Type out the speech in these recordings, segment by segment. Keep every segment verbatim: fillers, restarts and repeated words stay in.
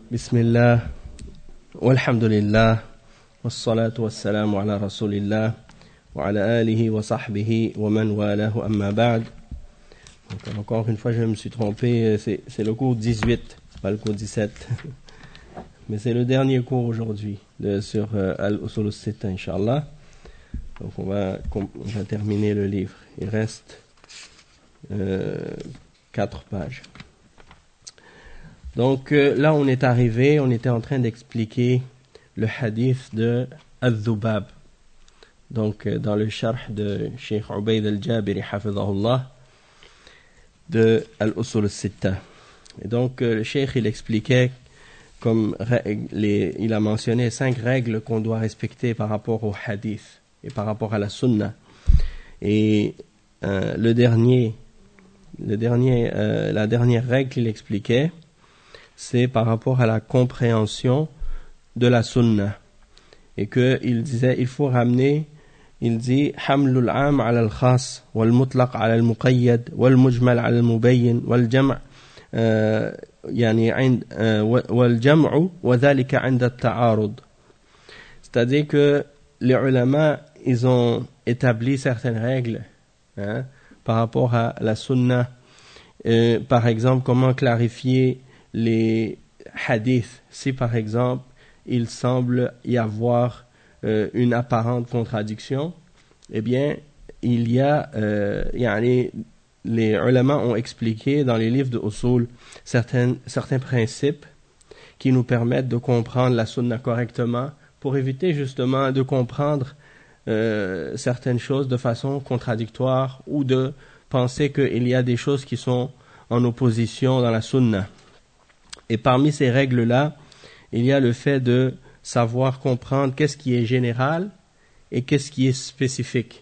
Bismillah, walhamdulillah, wassalatu wassalamu ala rasulillah, wa ala alihi wa sahbihi wa man walahu amma ba'd. Donc, encore une fois, je me suis trompé, c'est, c'est le cours dix-huit, pas le cours dix-sept. Mais c'est le dernier cours aujourd'hui de, sur euh, Al-Usul al-Sitta, Inch'Allah. Donc on va, on va terminer le livre. Il reste euh, quatre pages. Donc euh, là on est arrivé, on était en train d'expliquer le hadith de Al-Dhubab. Donc euh, dans le sharh de Cheikh Ubayd al-Jabiri hafidhahullah de Al-Usul al-Sitta. Et donc euh, le Cheikh il expliquait comme règle, les, il a mentionné cinq règles qu'on doit respecter par rapport au hadith et par rapport à la sunna. Et euh, le dernier, le dernier, euh, la dernière règle qu'il expliquait, c'est par rapport à la compréhension de la sunna. Et qu'il disait, il faut ramener, il dit, hamlul am ala al-khas, wal mutlaq ala al-muqayyad, wal mujmal ala al-mubayyin, wal jam' يعني عند والجمع وذلك عند التعارض. C'est-à-dire que les ulama ils ont établi certaines règles hein, par rapport à la sunna, euh, par exemple comment clarifier les hadiths si par exemple il semble y avoir euh, une apparente contradiction, eh bien il y a euh, يعني les ulama ont expliqué dans les livres de usul certains, certains principes qui nous permettent de comprendre la sunna correctement pour éviter justement de comprendre euh, certaines choses de façon contradictoire ou de penser qu'il y a des choses qui sont en opposition dans la sunna. Et parmi ces règles-là, il y a le fait de savoir comprendre qu'est-ce qui est général et qu'est-ce qui est spécifique.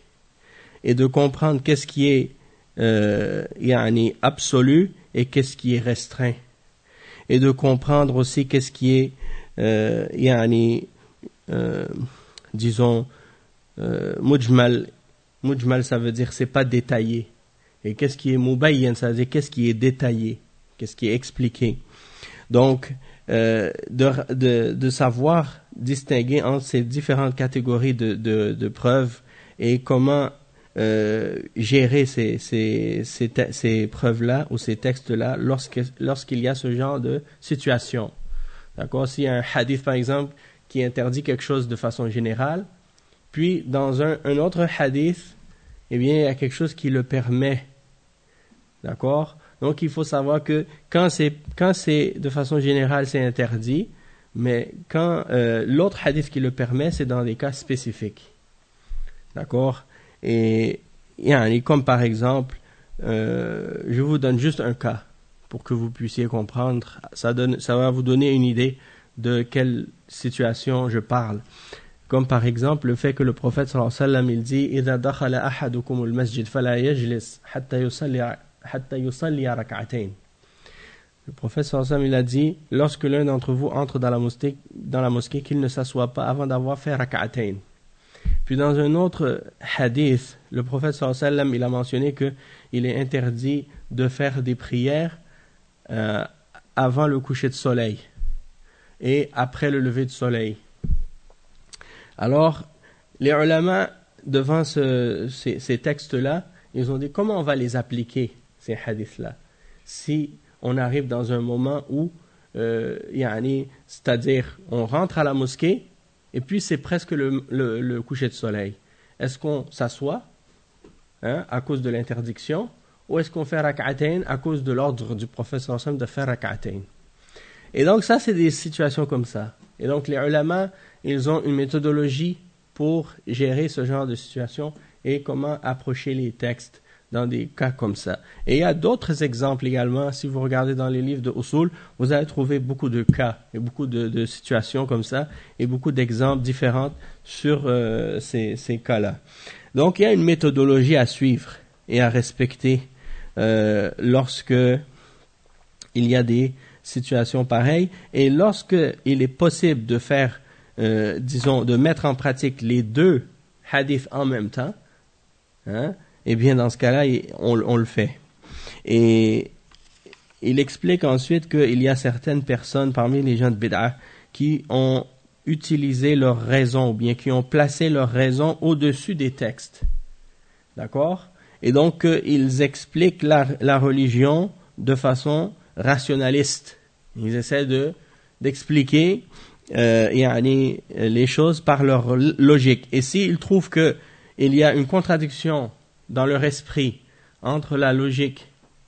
Et de comprendre qu'est-ce qui est Euh, yani absolu et qu'est-ce qui est restreint, et de comprendre aussi qu'est-ce qui est euh, yani euh, disons euh, mujmal. Mujmal ça veut dire c'est pas détaillé, et qu'est-ce qui est mubayyan, ça veut dire qu'est-ce qui est détaillé, qu'est-ce qui est expliqué. Donc euh, de, de, de savoir distinguer entre ces différentes catégories de, de, de preuves et comment Euh, gérer ces, ces, ces, te- ces preuves-là ou ces textes-là lorsque, lorsqu'il y a ce genre de situation. D'accord? S'il y a un hadith, par exemple, qui interdit quelque chose de façon générale, puis dans un, un autre hadith, eh bien, il y a quelque chose qui le permet. D'accord? Donc, il faut savoir que quand c'est, quand c'est de façon générale, c'est interdit, mais quand euh, l'autre hadith qui le permet, c'est dans des cas spécifiques. D'accord? Et yani, comme par exemple, euh, je vous donne juste un cas pour que vous puissiez comprendre. Ça, donne, ça va vous donner une idée de quelle situation je parle. Comme par exemple le fait que le prophète sallallahu alayhi wa sallam il dit إذا دخل أحدكم المسجد فلا يجلس حتى يصلي حتى يصلي ركعتين. Le prophète sallallahu alayhi wa sallam il a dit lorsque l'un d'entre vous entre dans la mosquée, dans la mosquée qu'il ne s'assoit pas avant d'avoir fait rak'atayn. Puis dans un autre hadith, le prophète sallallahu alayhi wa sallam, il a mentionné qu'il est interdit de faire des prières euh, avant le coucher de soleil et après le lever du soleil. Alors, les ulama, devant ce, ces, ces textes-là, ils ont dit comment on va les appliquer, ces hadiths-là, si on arrive dans un moment où, euh, yani, c'est-à-dire on rentre à la mosquée, et puis c'est presque le, le, le coucher de soleil. Est-ce qu'on s'assoit hein, à cause de l'interdiction, ou est-ce qu'on fait rak'atayn à cause de l'ordre du prophète sallallahu alayhi wa sallam de faire rak'atayn? Et donc ça, c'est des situations comme ça. Et donc les ulama, ils ont une méthodologie pour gérer ce genre de situation et comment approcher les textes dans des cas comme ça. Et il y a d'autres exemples également. Si vous regardez dans les livres de usul, vous allez trouver beaucoup de cas et beaucoup de, de situations comme ça et beaucoup d'exemples différents sur euh, ces, ces cas-là. Donc, il y a une méthodologie à suivre et à respecter euh, lorsque il y a des situations pareilles et lorsque il est possible de faire, euh, disons, de mettre en pratique les deux hadiths en même temps, hein, eh bien, dans ce cas-là, on, on le fait. Et il explique ensuite qu'il y a certaines personnes parmi les gens de Bid'ah qui ont utilisé leur raison, ou bien qui ont placé leur raison au-dessus des textes. D'accord? Et donc, euh, ils expliquent la, la religion de façon rationaliste. Ils essaient de, d'expliquer euh, yani, les choses par leur logique. Et s'ils trouvent qu'il y a une contradiction dans leur esprit entre la logique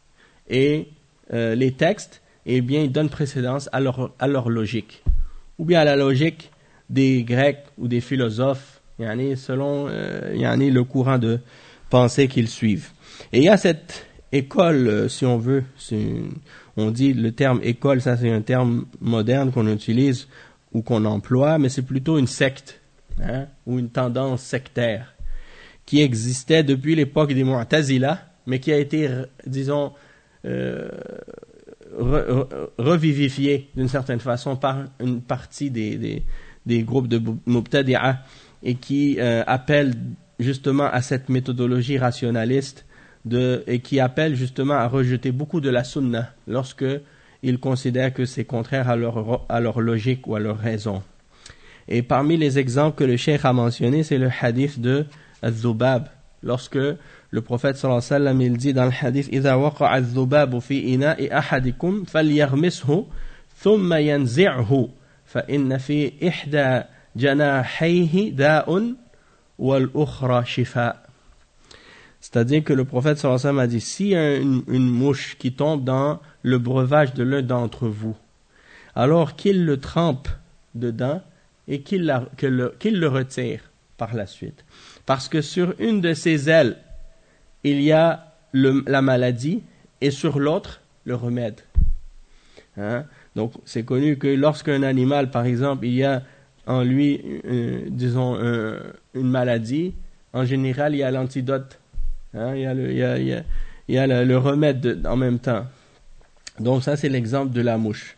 et euh, les textes, eh bien, ils donnent précédence à leur, à leur logique. Ou bien à la logique des Grecs ou des philosophes, yani, selon euh, yani, le courant de pensée qu'ils suivent. Et il y a cette école, si on veut, c'est une, on dit le terme école, ça c'est un terme moderne qu'on utilise ou qu'on emploie, mais c'est plutôt une secte, hein, ou une tendance sectaire qui existait depuis l'époque des Mu'tazila, mais qui a été, disons, euh, re, re, revivifiée d'une certaine façon par une partie des, des, des groupes de Mubtadi'a et qui euh, appellent justement à cette méthodologie rationaliste de, et qui appelle justement à rejeter beaucoup de la sunna lorsque ils considèrent que c'est contraire à leur, à leur logique ou à leur raison. Et parmi les exemples que le cheikh a mentionnés, c'est le hadith de Al-Dhubab. Lorsque le prophète sallallahu alayhi wa sallam, il dit dans le hadith إِذَا وَقَعَ الذُّبَابُ فِي إِنَاءِ أَحَدِكُمْ فَلْيَغْمِسْهُ ثُمَّ يَنْزِعْهُ فَإِنَّ فِي إِحْدَى جَنَاحَيْهِ دَاءٌ وَالْأُخْرَى شِفَاءٌ. C'est-à-dire que le prophète sallallahu alayhi wa sallam a dit, s'il y a une, une mouche qui tombe dans le breuvage de l'un d'entre vous, alors qu'il le trempe dedans et qu'il, la, que le, qu'il le retire par la suite. Parce que sur une de ses ailes, il y a le, la maladie et sur l'autre, le remède. Hein? Donc, c'est connu que lorsqu'un animal, par exemple, il y a en lui, euh, disons, euh, une maladie, en général, il y a l'antidote. Hein, il y a le, il y a, il y a, il y a le, le remède de, en même temps. Donc ça, c'est l'exemple de la mouche.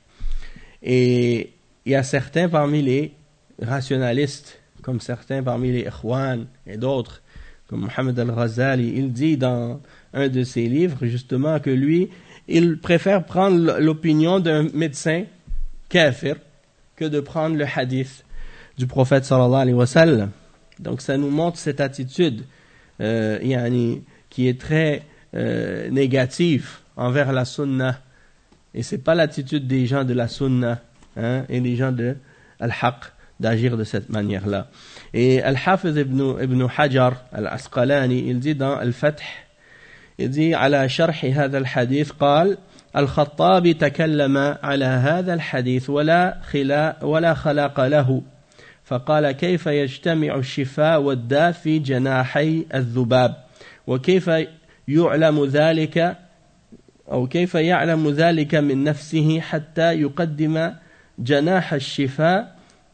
Et il y a certains parmi les rationalistes, comme certains parmi les Ikhwan et d'autres, comme Mohammed al-Ghazali, il dit dans un de ses livres, justement, que lui, il préfère prendre l'opinion d'un médecin kafir que de prendre le hadith du prophète sallallahu alayhi wa sallam. Donc ça nous montre cette attitude Euh, yani, qui est très euh, négative envers la sunna, et c'est pas l'attitude des gens de la sunna, hein, et des gens de al-haq d'agir de cette manière-là. Et al-Hafiz ibn, ibn Hajar al-Asqalani, il dit dans al-Fath, il dit على شرح هذا الحديث قال الخطابي تكلم على هذا الحديث ولا خلا ولا خلاق له فقال كيف يجتمع الشفاء والداء في جناحي الذباب وكيف يعلم ذلك أو كيف يعلم ذلك من نفسه حتى يقدم جناح الشفاء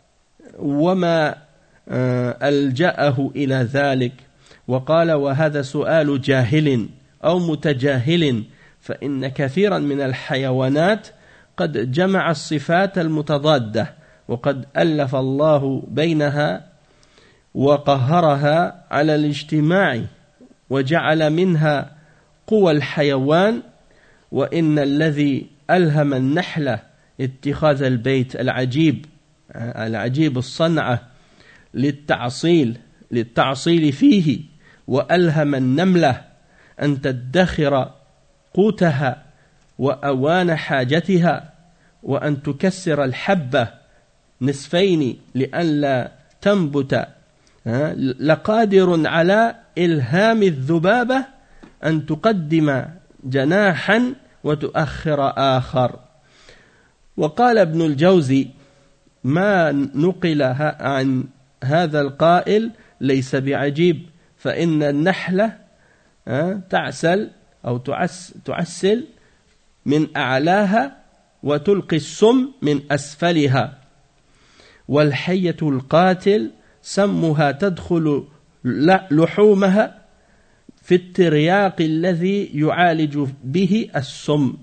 وما ألجأه إلى ذلك. وقال وهذا سؤال جاهل أو متجاهل فإن كثيرا من الحيوانات قد جمع الصفات المتضادة وقد ألف الله بينها وقهرها على الاجتماع وجعل منها قوى الحيوان وإن الذي ألهم النحلة اتخاذ البيت العجيب العجيب الصنعة للتعصيل للتعصيل فيه وألهم النملة أن تدخر قوتها وأوان حاجتها وأن تكسر الحبة نصفين لئلا تنبت لقادر على إلهام الذبابة أن تقدم جناحا وتؤخر آخر. وقال ابن الجوزي ما نقل عن هذا القائل ليس بعجيب فإن النحلة تعسل أو تعسل من أعلاها وتلقي السم من أسفلها والحية القاتل سمها تدخل لحومها في الترياق الذي يعالج به السم.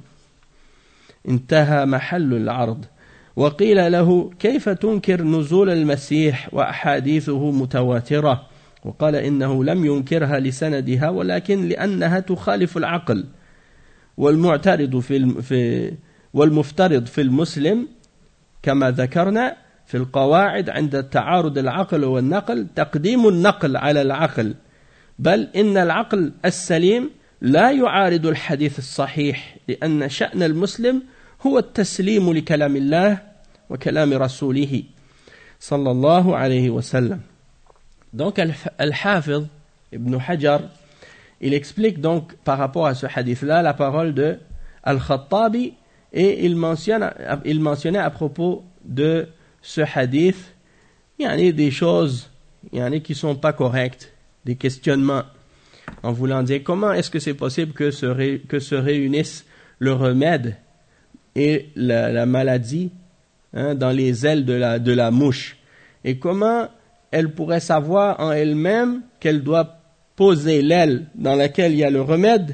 انتهى محل العرض. وقيل له كيف تنكر نزول المسيح وأحاديثه متواترة؟ وقال إنه لم ينكرها لسندها ولكن لأنها تخالف العقل والمعترض في في والمفترض في المسلم كما ذكرنا في القواعد عند التعارض العقل والنقل تقديم النقل على العقل بل إن العقل السليم لا يعارض الحديث الصحيح لأن شأن المسلم هو التسليم لكلام الله وكلام رسوله صلى الله عليه وسلم. Donc Al-Hafiz Ibn Hajar, il explique donc par rapport à ce hadith-là la parole de Al-Khattabi et il mentionne, il mentionnait à propos de ce hadith il y a des choses il y en a qui ne sont pas correctes, des questionnements en voulant dire comment est-ce que c'est possible que se, ré, que se réunissent le remède et la, la maladie hein, dans les ailes de la, de la mouche et comment elle pourrait savoir en elle-même qu'elle doit poser l'aile dans laquelle il y a le remède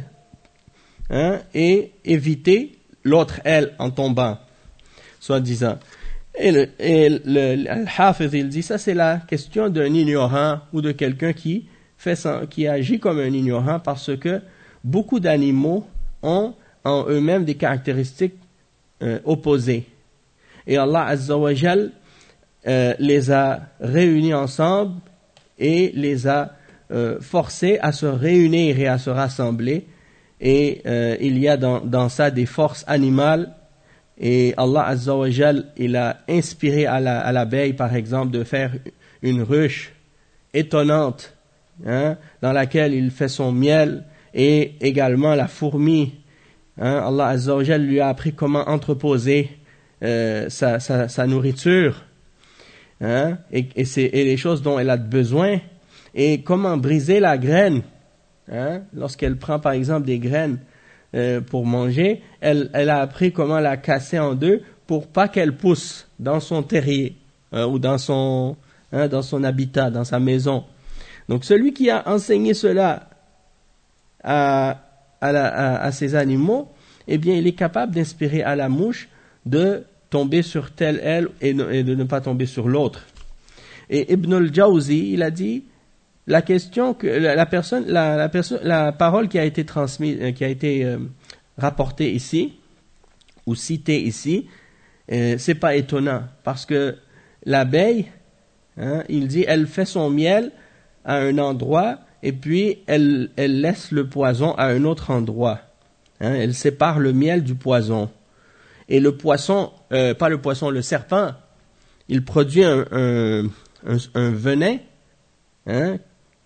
hein, et éviter l'autre aile en tombant, soi-disant. Et le, et le, le Al-Hafiz, il dit, ça c'est la question d'un ignorant ou de quelqu'un qui, fait son, qui agit comme un ignorant parce que beaucoup d'animaux ont en eux-mêmes des caractéristiques euh, opposées. Et Allah Azza wa Jal euh, les a réunis ensemble et les a euh, forcés à se réunir et à se rassembler. Et euh, il y a dans, dans ça des forces animales. Et Allah Azza wa Jal, il a inspiré à, la, à l'abeille, par exemple, de faire une ruche étonnante, hein, dans laquelle il fait son miel, et également la fourmi. Hein, Allah Azza wa Jal lui a appris comment entreposer euh, sa, sa, sa nourriture, hein, et, et, c'est, et les choses dont elle a besoin, et comment briser la graine. Hein, lorsqu'elle prend, par exemple, des graines Euh, pour manger, elle, elle a appris comment la casser en deux pour pas qu'elle pousse dans son terrier euh, ou dans son, hein, dans son habitat, dans sa maison. Donc celui qui a enseigné cela à, à, la, à, à ces animaux, eh bien il est capable d'inspirer à la mouche de tomber sur telle aile et, ne, et de ne pas tomber sur l'autre. Et Ibn al-Jawzi, il a dit la question que la, la personne la, la personne la parole qui a été transmise euh, qui a été euh, rapportée ici ou citée ici euh, c'est pas étonnant parce que l'abeille hein, il dit elle fait son miel à un endroit et puis elle elle laisse le poison à un autre endroit hein, elle sépare le miel du poison et le poisson euh, pas le poisson le serpent il produit un un, un, un venin hein.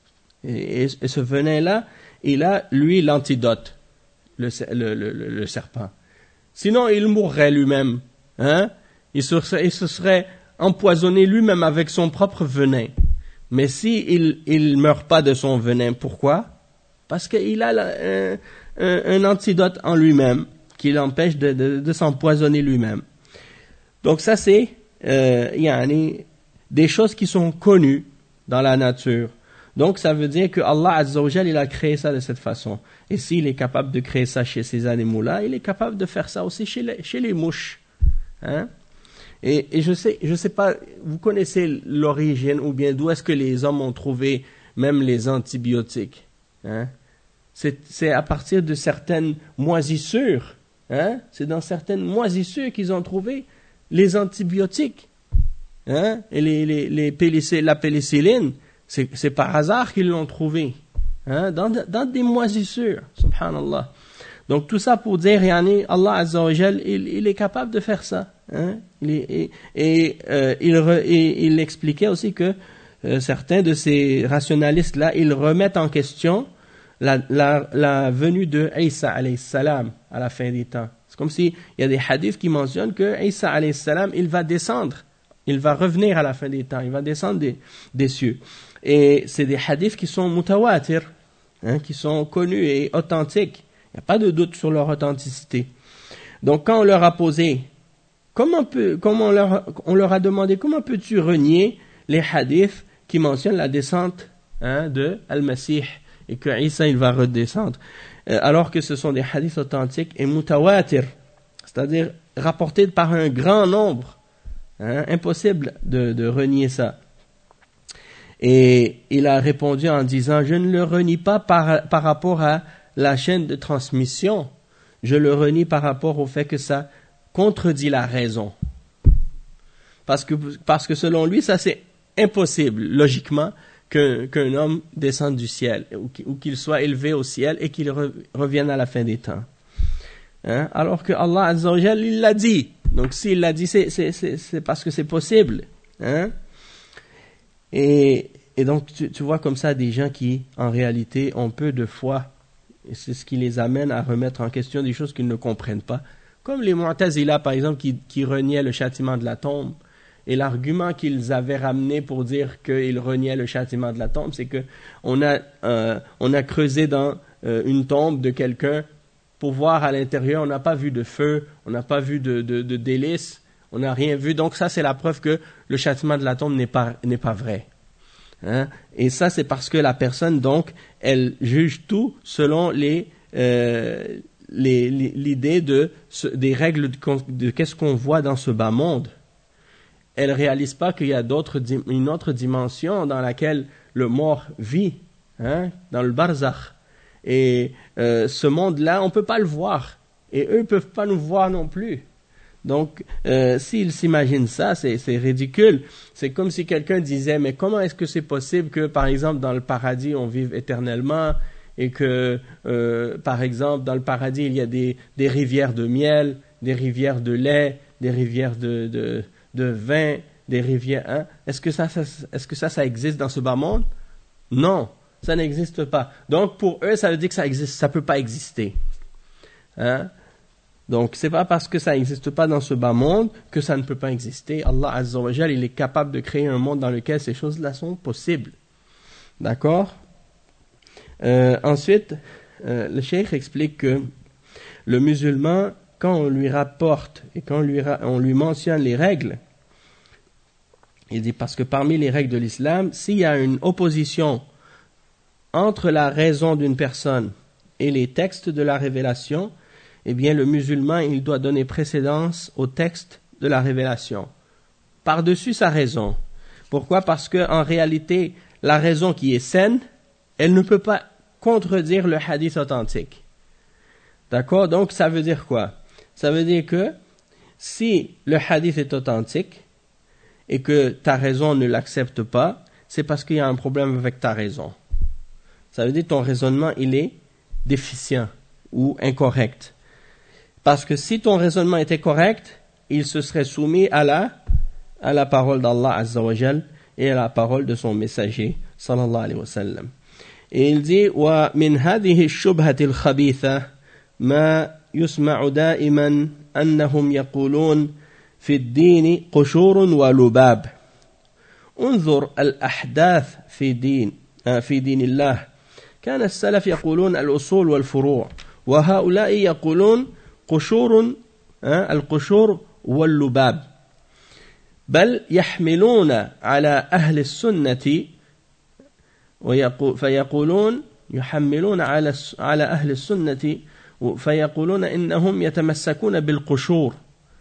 Et, et ce venin-là, il a, lui, l'antidote, le, le, le, le serpent. Sinon, il mourrait lui-même. Hein? Il, se serait, il se serait empoisonné lui-même avec son propre venin. Mais si il il meurt pas de son venin, pourquoi? Parce qu'il a la, un, un, un antidote en lui-même qui l'empêche de, de, de s'empoisonner lui-même. Donc ça, c'est euh, yani, des choses qui sont connues dans la nature. Donc, ça veut dire que Allah Azza wa Jal, il a créé ça de cette façon. Et s'il est capable de créer ça chez ces animaux-là, il est capable de faire ça aussi chez les, chez les mouches. Hein? Et, et je sais, je sais pas, vous connaissez l'origine ou bien d'où est-ce que les hommes ont trouvé même les antibiotiques. Hein? C'est, c'est à partir de certaines moisissures. Hein? C'est dans certaines moisissures qu'ils ont trouvé les antibiotiques. Hein? Et les, les, les pénicillines, la pénicilline. C'est, c'est par hasard qu'ils l'ont trouvé, hein, dans, dans des moisissures, subhanallah. Donc tout ça pour dire, yani, Allah Azza wa Jal, il, il est capable de faire ça. Hein, il est, et et, euh, il, re, et il expliquait aussi que euh, certains de ces rationalistes-là, ils remettent en question la, la, la venue de Isa alayhi salam à la fin des temps. C'est comme s'il y a des hadiths qui mentionnent que Isa alayhi salam, il va descendre, il va revenir à la fin des temps, il va descendre des, des cieux. Et c'est des hadiths qui sont mutawatir, hein, qui sont connus et authentiques. Il n'y a pas de doute sur leur authenticité. Donc quand on leur a posé, comment, peut, comment on, leur, on leur a demandé, comment peux-tu renier les hadiths qui mentionnent la descente hein, de Al-Masih et que Isa il va redescendre, euh, alors que ce sont des hadiths authentiques et mutawatir, c'est-à-dire rapportés par un grand nombre. Hein, impossible de, de renier ça. Et il a répondu en disant, je ne le renie pas par, par rapport à la chaîne de transmission. je le renie par rapport au fait que ça contredit la raison. Parce que, parce que selon lui, ça c'est impossible, logiquement, qu'un, qu'un homme descende du ciel, ou qu'il soit élevé au ciel et qu'il re, revienne à la fin des temps. Hein? Alors que Allah Azza wa Jal, il l'a dit. Donc s'il l'a dit, c'est, c'est, c'est, c'est parce que c'est possible. Hein? Et, et donc tu, tu vois comme ça des gens qui, en réalité, ont peu de foi. Et c'est ce qui les amène à remettre en question des choses qu'ils ne comprennent pas. Comme les Mu'tazila, par exemple, qui, qui reniaient le châtiment de la tombe. Et l'argument qu'ils avaient ramené pour dire qu'ils reniaient le châtiment de la tombe, c'est que on a, euh, on a creusé dans euh, une tombe de quelqu'un pour voir à l'intérieur, on n'a pas vu de feu, on n'a pas vu de, de, de délices, on n'a rien vu. Donc ça, c'est la preuve que le châtiment de la tombe n'est pas, n'est pas vrai. Hein? Et ça, c'est parce que la personne, donc, elle juge tout selon les, euh, les, les, l'idée de, des règles de, de qu'est-ce qu'on voit dans ce bas monde. Elle ne réalise pas qu'il y a d'autres, une autre dimension dans laquelle le mort vit, hein, dans le barzakh. Et euh, ce monde-là, on ne peut pas le voir. Et eux ne peuvent pas nous voir non plus. Donc, euh, s'ils s'imaginent ça, c'est, c'est ridicule. C'est comme si quelqu'un disait, mais comment est-ce que c'est possible que, par exemple, dans le paradis, on vive éternellement et que, euh, par exemple, dans le paradis, il y a des, des rivières de miel, des rivières de lait, des rivières de, de, de vin, des rivières... Hein? Est-ce que ça, ça, est-ce que ça, ça existe dans ce bas monde? Non. Ça n'existe pas. Donc, pour eux, ça veut dire que ça existe, ça peut pas exister. Hein? Donc, c'est pas parce que ça n'existe pas dans ce bas monde que ça ne peut pas exister. Allah Azza wa Jal, il est capable de créer un monde dans lequel ces choses-là sont possibles. D'accord? Euh, ensuite, euh, le cheikh explique que le musulman, quand on lui rapporte et quand on lui, ra- on lui mentionne les règles, il dit parce que parmi les règles de l'islam, s'il y a une opposition entre la raison d'une personne et les textes de la révélation, eh bien le musulman, il doit donner précédence au texte de la révélation, par-dessus sa raison. Pourquoi? Parce que en réalité, la raison qui est saine, elle ne peut pas contredire le hadith authentique. D'accord? Donc ça veut dire quoi? Ça veut dire que si le hadith est authentique et que ta raison ne l'accepte pas, c'est parce qu'il y a un problème avec ta raison. Ça veut dire que ton raisonnement, il est déficient ou incorrect. Parce que si ton raisonnement était correct, il se serait soumis à la, à la parole d'Allah Azza wa Jal et à la parole de son messager, sallallahu alayhi wa sallam. Et il dit, وَمِنْ هَذِهِ الشُّبْهَةِ الْخَبِيثَةِ مَا يُسْمَعُ دَائِمًا أَنَّهُمْ يَقُولُونَ في الدين قشور ولباب انظر الأحداث في دين في دين الله كان السلف يقولون الأصول والفروع وهؤلاء يقولون قشور القشور واللباب بل يحملون على أهل السنة فيقولون يحملون على على أهل السنة فيقولون إنهم يتمسكون بالقشور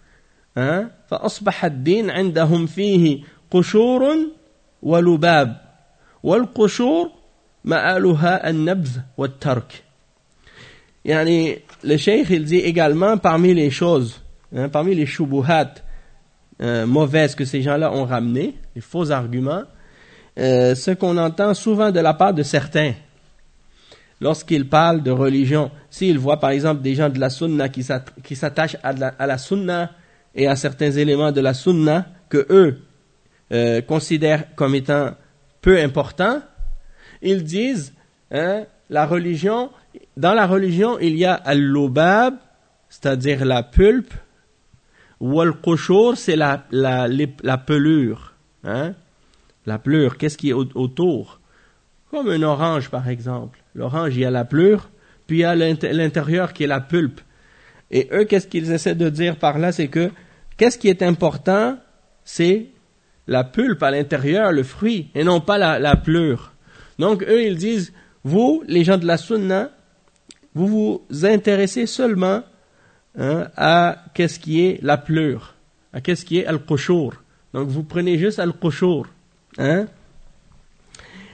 فأصبح الدين عندهم فيه قشور ولباب والقشور مآلها النبذ والترك. يعني le cheikh il dit également parmi les choses, hein, parmi les shubuhat euh, mauvaises que ces gens-là ont ramenées, les faux arguments, euh, ce qu'on entend souvent de la part de certains lorsqu'ils parlent de religion. S'ils voient par exemple des gens de la sunna qui s'attachent à la, à la sunna et à certains éléments de la sunna que eux euh, considèrent comme étant peu importants, ils disent hein, la religion, dans la religion il y a al-lubab, c'est-à-dire la pulpe, ou al-qushur, c'est la, la, la pelure, hein, la pelure, qu'est-ce qui est autour, comme un orange par exemple. L'orange, il y a la pelure, puis il y a l'intérieur qui est la pulpe. Et eux, qu'est-ce qu'ils essaient de dire par là, c'est que qu'est-ce qui est important, c'est la pulpe à l'intérieur, le fruit, et non pas la, la pelure. Donc eux, ils disent, vous, les gens de la sunna, vous vous intéressez seulement hein, à qu'est-ce qui est la pelure, à qu'est-ce qui est al-qushur. Donc vous prenez juste al-qushur. Hein?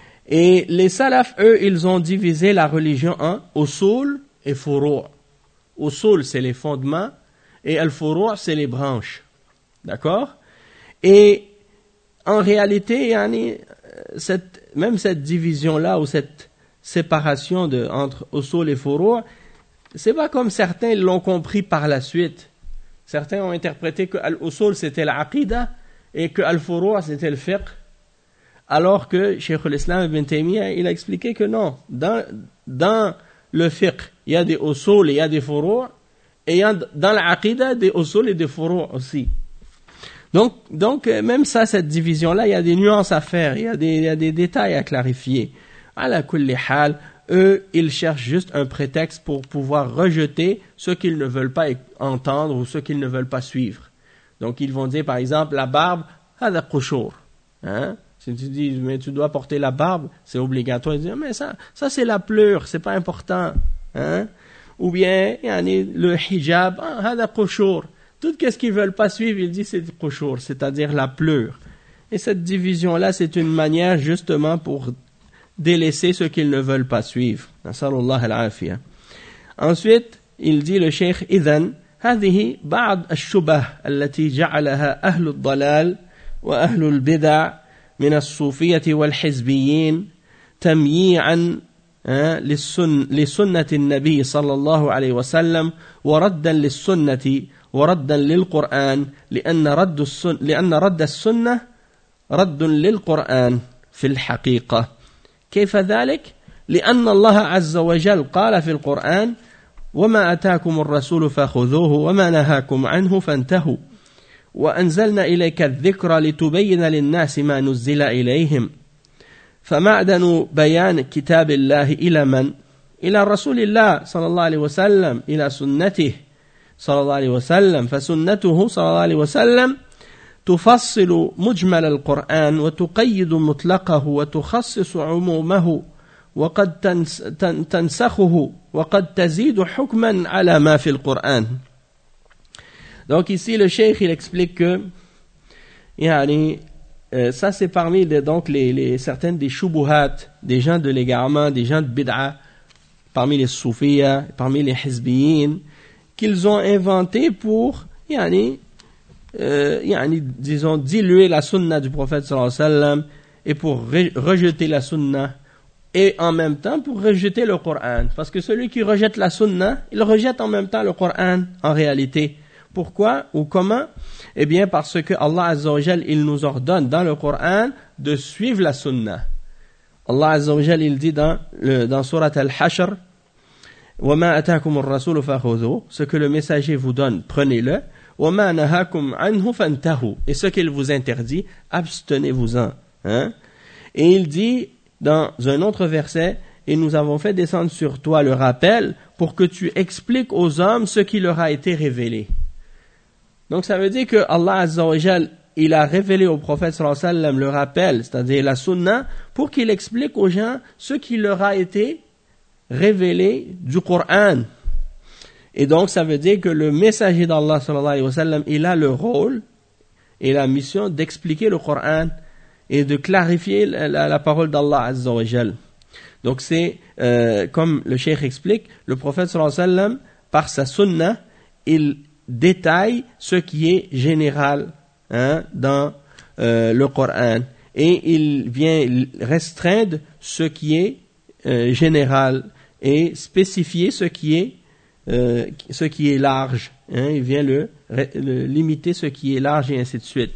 Et les salafs, eux, ils ont divisé la religion en usul et furu'. usul c'est les fondements et al-furu' c'est les branches. D'accord? Et en réalité, yani, cette, même cette division-là ou cette séparation de, entre usul et furu', c'est pas comme certains l'ont compris par la suite. Certains ont interprété que al-usul c'était l'aqida et que al-furu' c'était le fiqh. Alors que Cheikh al-Islam Ibn Taymiyyah, il a expliqué que non, dans, dans le fiqh, il y a des usul et il y a des furu' et il y a dans l'aqida des usul et des furu' aussi. Donc, donc, même ça, cette division-là, il y a des nuances à faire, il y a des, il y a des détails à clarifier. Ala kulli hal, eux, ils cherchent juste un prétexte pour pouvoir rejeter ce qu'ils ne veulent pas entendre ou ce qu'ils ne veulent pas suivre. Donc, ils vont dire, par exemple, la barbe, hada qushur. Hein? Si tu dis, mais tu dois porter la barbe, c'est obligatoire. Ils disent, mais ça, ça c'est la pleure, c'est pas important. Hein? Ou bien, yani, le hijab, ah, hada qushur. Tout ce qu'ils veulent pas suivre, ils disent, c'est qushur, c'est-à-dire la pleure. Et cette division-là, c'est une manière justement pour délaisser ceux qu'ils ne veulent pas suivre. Nasallallahu al-afiyah. Ensuite, il dit le cheikh, إذن هذه بعض الشبه التي جعلها أهل الضلال وأهل البدع من الصوفية والحزبيين تمييعا للسن لسنة النبي صلى الله عليه وسلم وردا للسنة وردا للقرآن لأن رد السن لأن رد السنة رد للقرآن في الحقيقة. كيف ذلك؟ لأن الله عز وجل قال في القرآن وما أتاكم الرسول فخذوه وما نهاكم عنه فانتهوا وأنزلنا إليك الذكر لتبين للناس ما نزل إليهم فمعدن بيان كتاب الله إلى من؟ إلى رسول الله صلى الله عليه وسلم إلى سنته صلى الله عليه وسلم فسنته صلى الله عليه وسلم تفصل مجمل القرآن وتقيد مطلقه وتخصص عمومه وقد تنسخه وقد تزيد حكما على ما في القرآن. Donc ici le cheikh il explique que yani, euh, ça c'est parmi les, donc les, les certaines des shubuhat, des gens de l'égarement, des gens de bid'a, parmi les soufiyas, parmi les hizbiyin, qu'ils ont inventé pour yani, euh, yani, disons diluer la sunna du prophète sallallahu alayhi wa sallam et pour re- rejeter la sunna et en même temps pour rejeter le Coran, parce que celui qui rejette la sunna il rejette en même temps le Coran en réalité. Pourquoi ou comment? Eh bien parce que Allah Azza wa Jal il nous ordonne dans le Coran de suivre la sunna. Allah Azza wa Jal il dit dans le, dans Surat Al-Hashr وَمَا أَتَاكُمُ الرَّسُولُ فَخُذُوهُ, ce que le messager vous donne, prenez-le. وَمَا نَهَاكُمْ عَنْهُ فَانْتَهُوا, et ce qu'il vous interdit, abstenez-vous-en. Hein? Et il dit dans un autre verset, et nous avons fait descendre sur toi le rappel pour que tu expliques aux hommes ce qui leur a été révélé. Donc ça veut dire que Allah Azza wa Jal, il a révélé au prophète sallallahu alayhi wa sallam le rappel, c'est-à-dire la sunna, pour qu'il explique aux gens ce qui leur a été révélé du Coran. Et donc ça veut dire que le messager d'Allah sallallahu alayhi wa sallam, il a le rôle et la mission d'expliquer le Coran et de clarifier la, la, la parole d'Allah Azza wa Jal. Donc c'est, euh, comme le cheikh explique, le prophète sallallahu alayhi wa sallam, par sa sunna, il détaille ce qui est général hein, dans euh, le Coran. Et il vient restreindre ce qui est euh, général et spécifier ce qui est, euh, ce qui est large. Hein, il vient le, le limiter ce qui est large et ainsi de suite.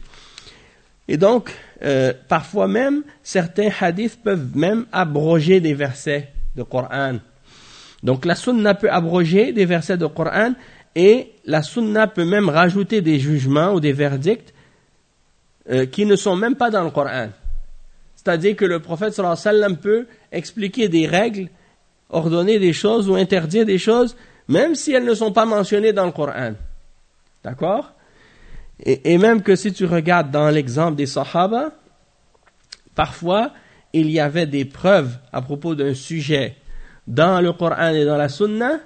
Et donc, euh, parfois même, certains hadiths peuvent même abroger des versets de Coran. Donc la sunna peut abroger des versets de Coran et la sunna peut même rajouter des jugements ou des verdicts euh, qui ne sont même pas dans le Coran. C'est-à-dire que le prophète sallallahu alayhi wa sallam peut expliquer des règles, ordonner des choses ou interdire des choses, même si elles ne sont pas mentionnées dans le Coran. D'accord ? Et, et même que si tu regardes dans l'exemple des Sahaba, parfois il y avait des preuves à propos d'un sujet dans le Coran et dans la Sunna,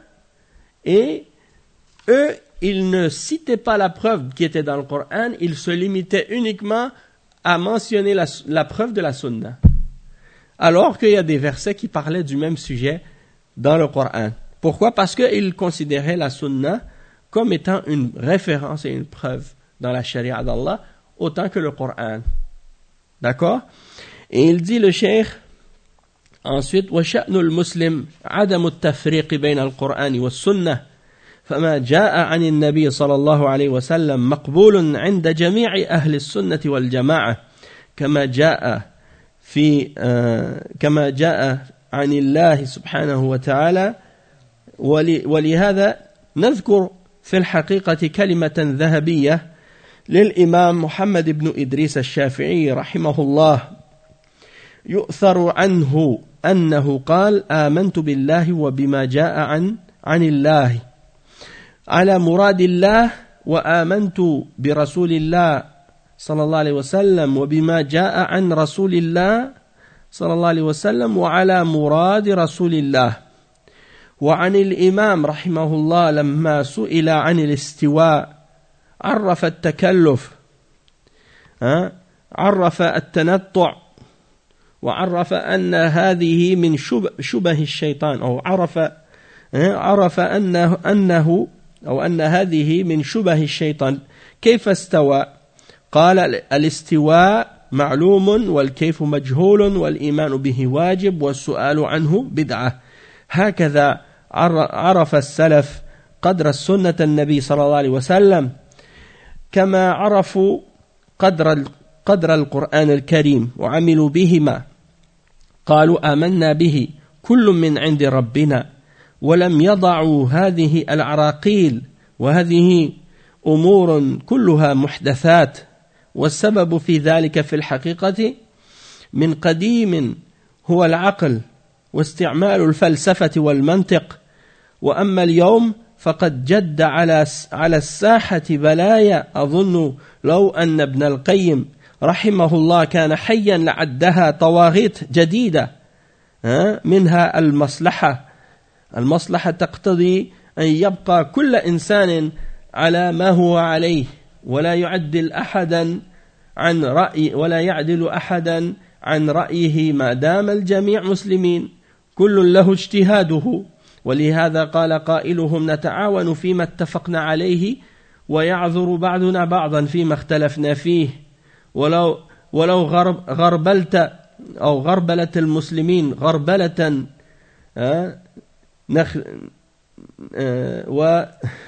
et eux, ils ne citaient pas la preuve qui était dans le Coran, ils se limitaient uniquement à mentionner la, la preuve de la Sunna. Alors qu'il y a des versets qui parlaient du même sujet dans le Coran. Pourquoi? Parce qu'il considérait la sunna comme étant une référence et une preuve dans la charia d'Allah, autant que le Coran. D'accord? Et il dit le cheikh, ensuite, وَشَأْنُ الْمُسْلِمِ عَدَمُ التَّفْرِيقِ بَيْنَ الْقُرْآنِ وَالسُّنَّةِ فما جاء عن النبي صلى الله عليه وسلم مقبول عند جميع أهل السنة والجماعة كما جاء في آه كما جاء عن الله سبحانه وتعالى ولهذا نذكر في الحقيقة كلمة ذهبية للإمام محمد بن إدريس الشافعي رحمه الله يؤثر عنه أنه قال آمنت بالله وبما جاء عن عن الله على مراد الله وآمنت برسول الله صلى الله عليه وسلم وبما جاء عن رسول الله صلى الله عليه وسلم وعلى مراد رسول الله. وعن الإمام رحمه الله لما سئل عن الاستواء عرف التكلف عرف التنطع وعرف أن هذه من شبه الشيطان أو عرف عرف أنه أنه أو أن هذه من شبه الشيطان. كيف استوى؟ قال الاستواء معلوم والكيف مجهول والإيمان به واجب والسؤال عنه بدعة. هكذا عرف السلف قدر السنة النبي صلى الله عليه وسلم كما عرفوا قدر قدر القرآن الكريم وعملوا بهما. قالوا آمنا به كل من عند ربنا ولم يضعوا هذه العراقيل وهذه أمور كلها محدثات. والسبب في ذلك في الحقيقة من قديم هو العقل واستعمال الفلسفة والمنطق. وأما اليوم فقد جد على على الساحة بلايا أظن لو أن ابن القيم رحمه الله كان حيا لعدها طواغيت جديدة منها المصلحة. المصلحة تقتضي أن يبقى كل إنسان على ما هو عليه ولا يعدل أحدا عن رأي ولا يعدل أحدا عن رأيه ما دام الجميع مسلمين كل له اجتهاده. ولهذا قال قائلهم نتعاون فيما اتفقنا عليه ويعذر بعضنا بعضا فيما اختلفنا فيه. ولو ولو غرب غربلت أو غربلت المسلمين غربلة آه نخ آه و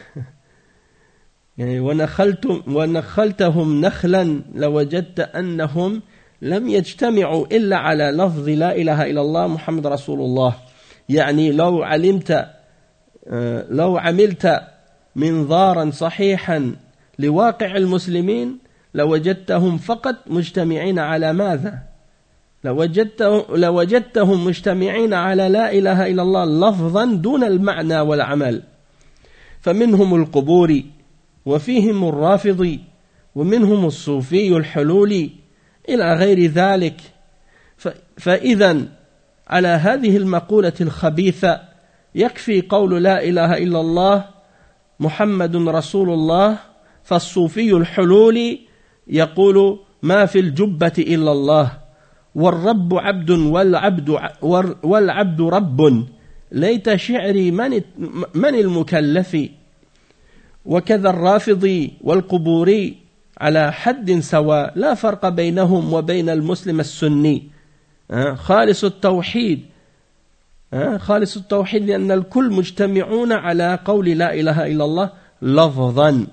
يعني ونخلتم ونخلتهم نخلا لوجدت أنهم لم يجتمعوا إلا على لفظ لا إله إلا الله محمد رسول الله. يعني لو علمت لو عملت منظارا صحيحا لواقع المسلمين لوجدتهم فقط مجتمعين على ماذا؟ لوجدتهم, لوجدتهم مجتمعين على لا إله إلا الله لفظا دون المعنى والعمل. فمنهم القبوري وفيهم الرافضي ومنهم الصوفي الحلولي إلى غير ذلك. فإذا على هذه المقولة الخبيثة يكفي قول لا إله إلا الله محمد رسول الله. فالصوفي الحلولي يقول ما في الجبة إلا الله والرب عبد والعبد والعبد رب ليت شعري من من المكلف. وكذا الرافضي والقبوري على حد سواء لا فرق بينهم وبين المسلم السني خالص التوحيد خالص التوحيد لأن الكل مجتمعون على قول لا إله إلا الله لفظا.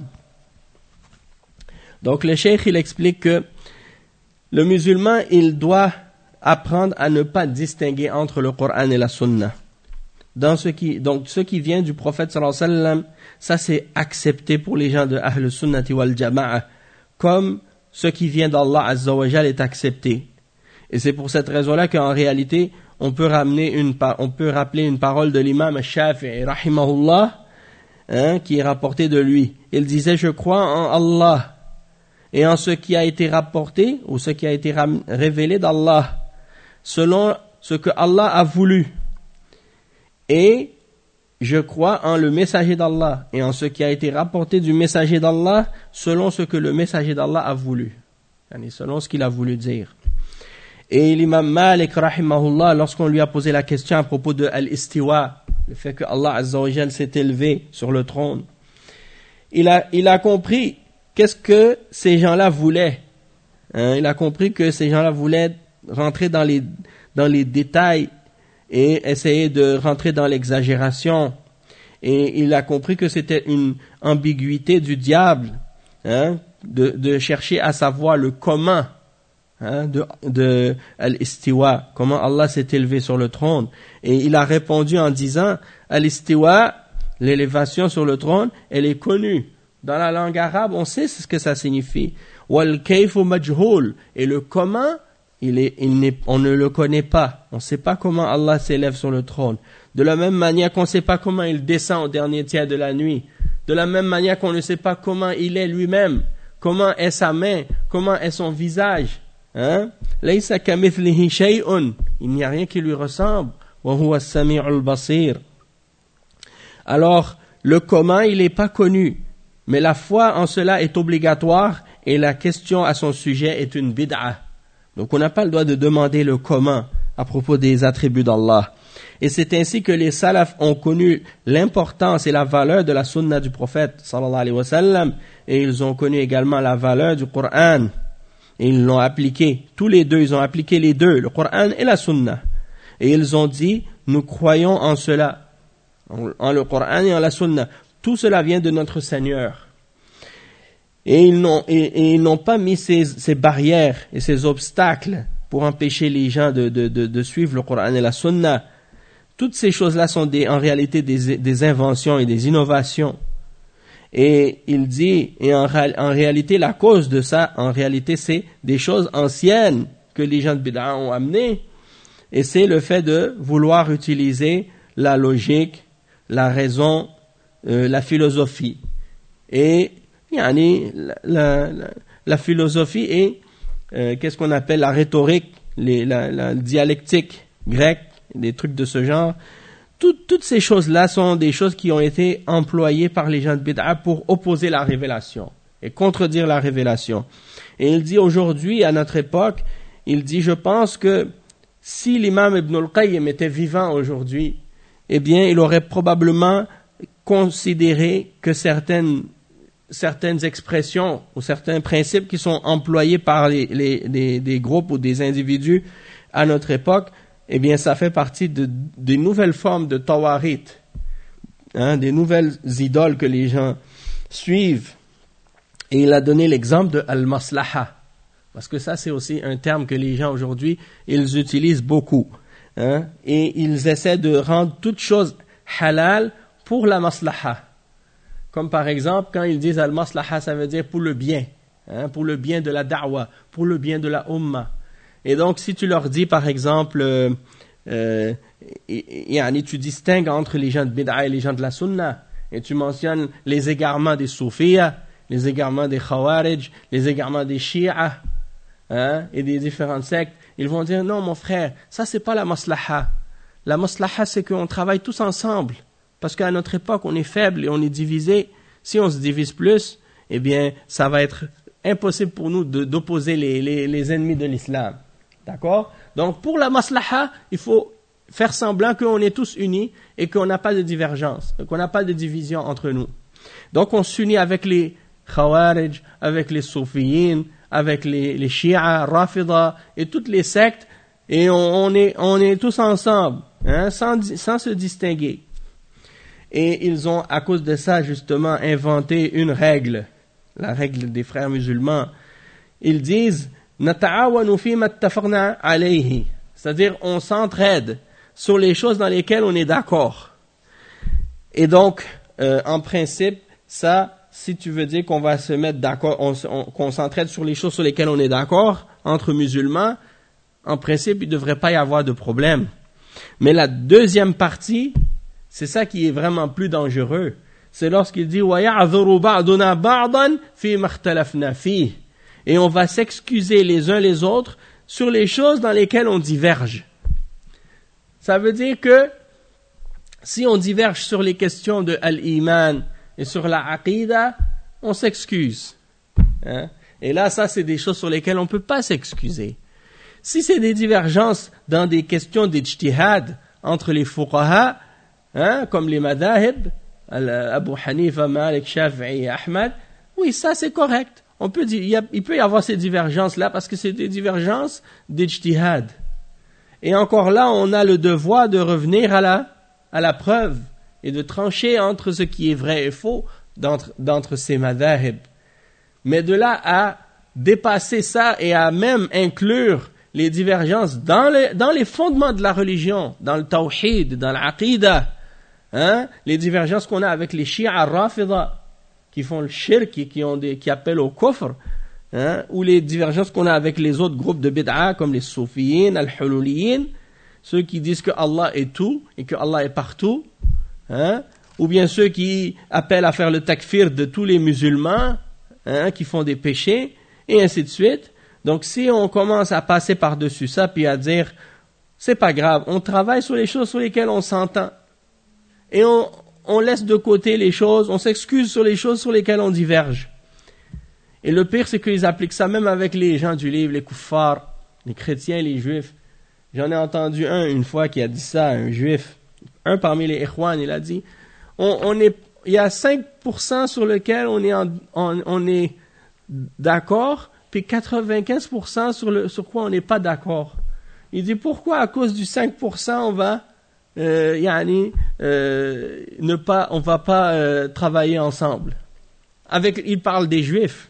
Donc le cheikh il explique que le musulman il doit apprendre à ne pas distinguer entre le Coran et la Sunna. Dans ce qui, donc ce qui vient du prophète sallallahu alayhi wa sallam, ça c'est accepté pour les gens de Ahl Sunnati wal Jama'a, comme ce qui vient d'Allah Azza wa Jal est accepté. Et c'est pour cette raison-là qu'en réalité, on peut ramener une, on peut rappeler une parole de l'imam Shafi'i, rahimahullah, hein, qui est rapportée de lui. Il disait, je crois en Allah et en ce qui a été rapporté ou ce qui a été révélé d'Allah, selon ce que Allah a voulu. Et je crois en le messager d'Allah et en ce qui a été rapporté du messager d'Allah selon ce que le messager d'Allah a voulu, selon ce qu'il a voulu dire. Et l'imam Malik rahimahullah, lorsqu'on lui a posé la question à propos de al-istiwa, le fait que Allah Azza wa Jal s'est élevé sur le trône. Il a, il a compris qu'est-ce que ces gens-là voulaient. Hein, il a compris que ces gens-là voulaient rentrer dans les, dans les détails et essayer de rentrer dans l'exagération. Et il a compris que c'était une ambiguïté du diable, hein, de, de chercher à savoir le comment, hein, de, de al-istiwa, comment Allah s'est élevé sur le trône. Et il a répondu en disant, al-istiwa, l'élévation sur le trône, elle est connue. Dans la langue arabe, on sait ce que ça signifie. Wal kayfu majhul, et le comment, il est, il n'est, on ne le connaît pas. On ne sait pas comment Allah s'élève sur le trône. De la même manière qu'on ne sait pas comment il descend au dernier tiers de la nuit. De la même manière qu'on ne sait pas comment il est lui-même. Comment est sa main, comment est son visage. Hein? Laysa kamithlihi shay'un. Il n'y a rien qui lui ressemble. Wa huwa as-sami'ul basir. Alors, le comment, il n'est pas connu. Mais la foi en cela est obligatoire et la question à son sujet est une bid'a. Donc on n'a pas le droit de demander le comment à propos des attributs d'Allah. Et c'est ainsi que les salafs ont connu l'importance et la valeur de la sunna du prophète sallallahu alayhi wa sallam, et ils ont connu également la valeur du Coran. Et ils l'ont appliqué, tous les deux, ils ont appliqué les deux, le Coran et la sunna. Et ils ont dit, nous croyons en cela, en, en le Coran et en la sunna. Tout cela vient de notre Seigneur. Et ils n'ont, et, et ils n'ont pas mis ces, ces barrières et ces obstacles pour empêcher les gens de, de, de, de suivre le Coran et la Sunna. Toutes ces choses-là sont des, en réalité des, des inventions et des innovations. Et il dit, et en, en réalité, la cause de ça, en réalité, c'est des choses anciennes que les gens de Bid'a ont amenées. Et c'est le fait de vouloir utiliser la logique, la raison, euh, la philosophie. Et yani, la, la, la, la philosophie est, euh, qu'est-ce qu'on appelle la rhétorique, les, la, la dialectique grecque, des trucs de ce genre. Tout, toutes ces choses-là sont des choses qui ont été employées par les gens de Bid'a pour opposer la révélation et contredire la révélation. Et il dit aujourd'hui, à notre époque, il dit, je pense que si l'imam Ibn al-Qayyim était vivant aujourd'hui, eh bien, il aurait probablement considéré que certaines, certaines expressions ou certains principes qui sont employés par les, les, les, des groupes ou des individus à notre époque, eh bien, ça fait partie de, des nouvelles formes de tawarit, hein, des nouvelles idoles que les gens suivent. Et il a donné l'exemple de al-maslaha, parce que ça, c'est aussi un terme que les gens aujourd'hui, ils utilisent beaucoup. Hein, et ils essaient de rendre toute chose halal pour la maslaha. Comme par exemple, quand ils disent al-maslaha, ça veut dire pour le bien, hein, pour le bien de la da'wa, pour le bien de la umma. Et donc, si tu leur dis, par exemple, euh, euh, et, et, tu distingues entre les gens de Bid'a et les gens de la Sunna, et tu mentionnes les égarements des Soufiyas, les égarements des Khawarij, les égarements des Shia, hein, et des différentes sectes, ils vont dire, non, mon frère, ça, c'est pas la maslaha. La maslaha, c'est qu'on travaille tous ensemble. Parce qu'à notre époque, on est faible et on est divisé. Si on se divise plus, eh bien, ça va être impossible pour nous de, d'opposer les, les, les ennemis de l'islam. D'accord? Donc, pour la maslaha, il faut faire semblant qu'on est tous unis et qu'on n'a pas de divergence, qu'on n'a pas de division entre nous. Donc, on s'unit avec les Khawarij, avec les Soufiyin, avec les, les Shia, Rafida et toutes les sectes, et on, on, est, on est tous ensemble, hein, sans, sans se distinguer. Et ils ont, à cause de ça, justement, inventé une règle, la règle des frères musulmans. Ils disent, nata'awanu fima ittafaqna alayhi, c'est-à-dire on s'entraide sur les choses dans lesquelles on est d'accord. Et donc, euh, en principe, ça, si tu veux dire qu'on va se mettre d'accord, on, on, qu'on s'entraide sur les choses sur lesquelles on est d'accord, entre musulmans, en principe, il ne devrait pas y avoir de problème. Mais la deuxième partie, c'est ça qui est vraiment plus dangereux. C'est lorsqu'il dit « وَيَعْذُرُ بَعْضُنَا بَعْضًا فِي مَا اخْتَلَفْنَا فِيهِ » et on va s'excuser les uns les autres sur les choses dans lesquelles on diverge. Ça veut dire que si on diverge sur les questions de al-iman et sur la aqida, on s'excuse. Hein? Et là, ça, c'est des choses sur lesquelles on ne peut pas s'excuser. Si c'est des divergences dans des questions d'ijtihad entre les fuqaha, hein, comme les madhahib, Abu Hanifa, Malik, Shafi'i et Ahmad, oui, ça c'est correct. On peut dire, il, y a, il peut y avoir ces divergences-là parce que c'est des divergences d'ijtihad. Et encore là, on a le devoir de revenir à la, à la preuve et de trancher entre ce qui est vrai et faux d'entre, d'entre ces madhahib. Mais de là à dépasser ça et à même inclure les divergences dans les, dans les fondements de la religion, dans le tawhid, dans l'aqidah, hein, les divergences qu'on a avec les chiites rafida, qui font le shirk et qui, ont des, qui appellent au kufr, hein, ou les divergences qu'on a avec les autres groupes de bid'a, comme les soufiyin, al-hululiyin, ceux qui disent que Allah est tout et que Allah est partout, hein, ou bien ceux qui appellent à faire le takfir de tous les musulmans, hein, qui font des péchés, et ainsi de suite. Donc si on commence à passer par-dessus ça, puis à dire, c'est pas grave, on travaille sur les choses sur lesquelles on s'entend, et on, on laisse de côté les choses, on s'excuse sur les choses sur lesquelles on diverge. Et le pire, c'est qu'ils appliquent ça même avec les gens du livre, les kuffars, les chrétiens, les juifs. J'en ai entendu un une fois qui a dit ça, un juif, un parmi les ikhwan, il a dit, on, on est, il y a cinq pour cent sur lequel on est, en, on, on est d'accord, puis quatre-vingt-quinze pour cent sur, le, sur quoi on n'est pas d'accord. Il dit, pourquoi à cause du cinq pour cent on va, euh, yani, euh, ne pas, on va pas euh, travailler ensemble. Avec, il parle des juifs.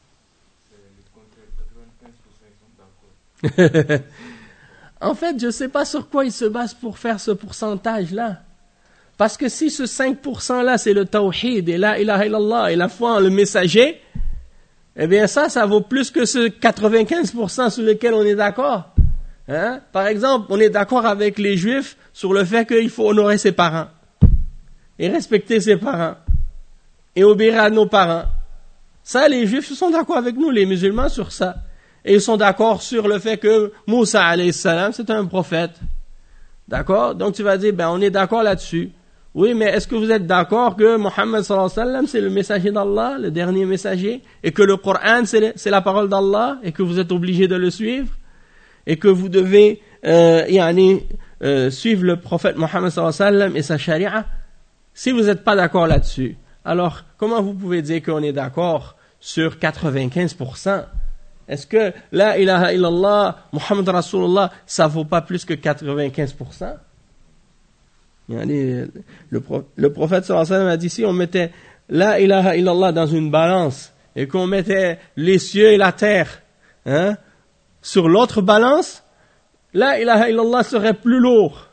En fait, je ne sais pas sur quoi il se base pour faire ce pourcentage-là. Parce que si ce cinq pour cent-là, c'est le tawhid, et la ilaha illallah, et la foi en le messager, eh bien ça, ça vaut plus que ce quatre-vingt-quinze pour cent sur lequel on est d'accord. Hein? Par exemple, on est d'accord avec les juifs sur le fait qu'il faut honorer ses parents, et respecter ses parents, et obéir à nos parents. Ça, les juifs sont d'accord avec nous, les musulmans, sur ça. Et ils sont d'accord sur le fait que Moussa alayhi salam, c'est un prophète. D'accord? Donc tu vas dire, ben on est d'accord là-dessus. Oui, mais est-ce que vous êtes d'accord que Mohammed sallallahu alayhi wa sallam, c'est le messager d'Allah, le dernier messager, et que le Coran, c'est, le, c'est la parole d'Allah, et que vous êtes obligé de le suivre, et que vous devez euh, yani, euh, suivre le prophète Mohammed sallallahu alayhi wa sallam et sa charia? Si vous n'êtes pas d'accord là-dessus, alors comment vous pouvez dire qu'on est d'accord sur quatre-vingt-quinze pour cent? Est-ce que la ilaha illallah, Muhammad Rasulullah, ça vaut pas plus que quatre-vingt-quinze pour cent? Le, le prophète sallallahu alayhi wa sallam a dit, si on mettait la ilaha illallah dans une balance et qu'on mettait les cieux et la terre, hein, sur l'autre balance, la ilaha illallah serait plus lourd.